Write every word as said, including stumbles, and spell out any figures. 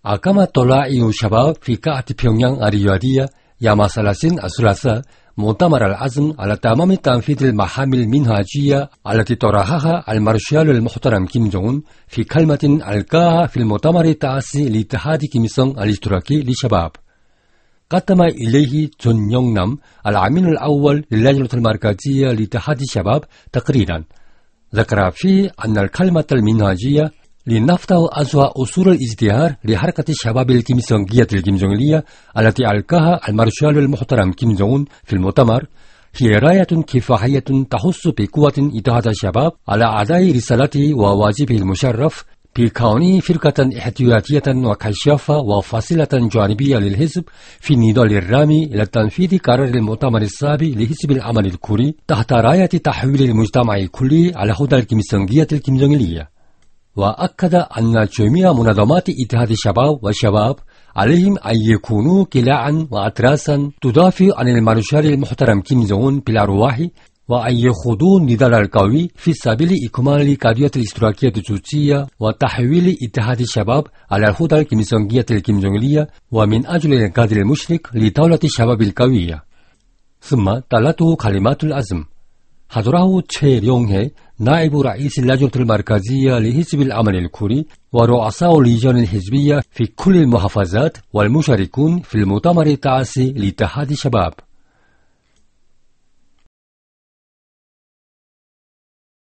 أقام طلائع شباب في قاعة بيونغيانغ الرياضية يوم الثلاثين الثلاثاء مؤتمر العزم على تمام تنفيذ المهام المنهجية التي طرحها المارشال المحترم كيم جونغ أون في كلمة ألقاها في المؤتمر التاسع لاتحاد كيميلسونغ الاشتراكي للشباب. قدم إليه جون يونغ نام الأمين الأول للجنة المركزية لاتحاد الشباب تقريرا ذكر فيه أن الكلمة المنهجية لنفتح أسوأ أصول الازدهار لحركة الشباب الكيميلسونغية الكيمجونغية التي ألقاها المارشال المحترم كيم جونغ أون في المؤتمر هي راية كفاحية تحث بقوة اتحاد الشباب على أداء رسالته وواجبه المشرف بكونه فرقة احتياطية وكشافة وفاصلة جانبية للحزب في نضال الرامي إلى تنفيذ قرار المؤتمر السابق لحزب العمل الكوري تحت راية تحويل المجتمع الكلي على هدى الكيميلسونغية الكيمجونغية. وأكد أن جميع منظمات اتحاد الشباب والشباب عليهم أن يكونوا كلاعا وأتراسا تدافع عن المارشال المحترم كيم جونغ أون بالأرواح وأن يخوضوا النضال القوي في سبيل إكمال قضية الاشتراكية الجزئية وتحويل اتحاد الشباب على الهدى الكيميلسونغية الكيمجونغية ومن أجل الإنقاذ المشرق لدولة الشباب القوية. ثم تلته كلمات العزم. حضره تشي ريونغ نائب رئيس اللجنة المركزية لحزب العمل الكوري ورؤساء اللجان الحزبية في كل المحافظات والمشاركون في المؤتمر التاسع لاتحاد الشباب.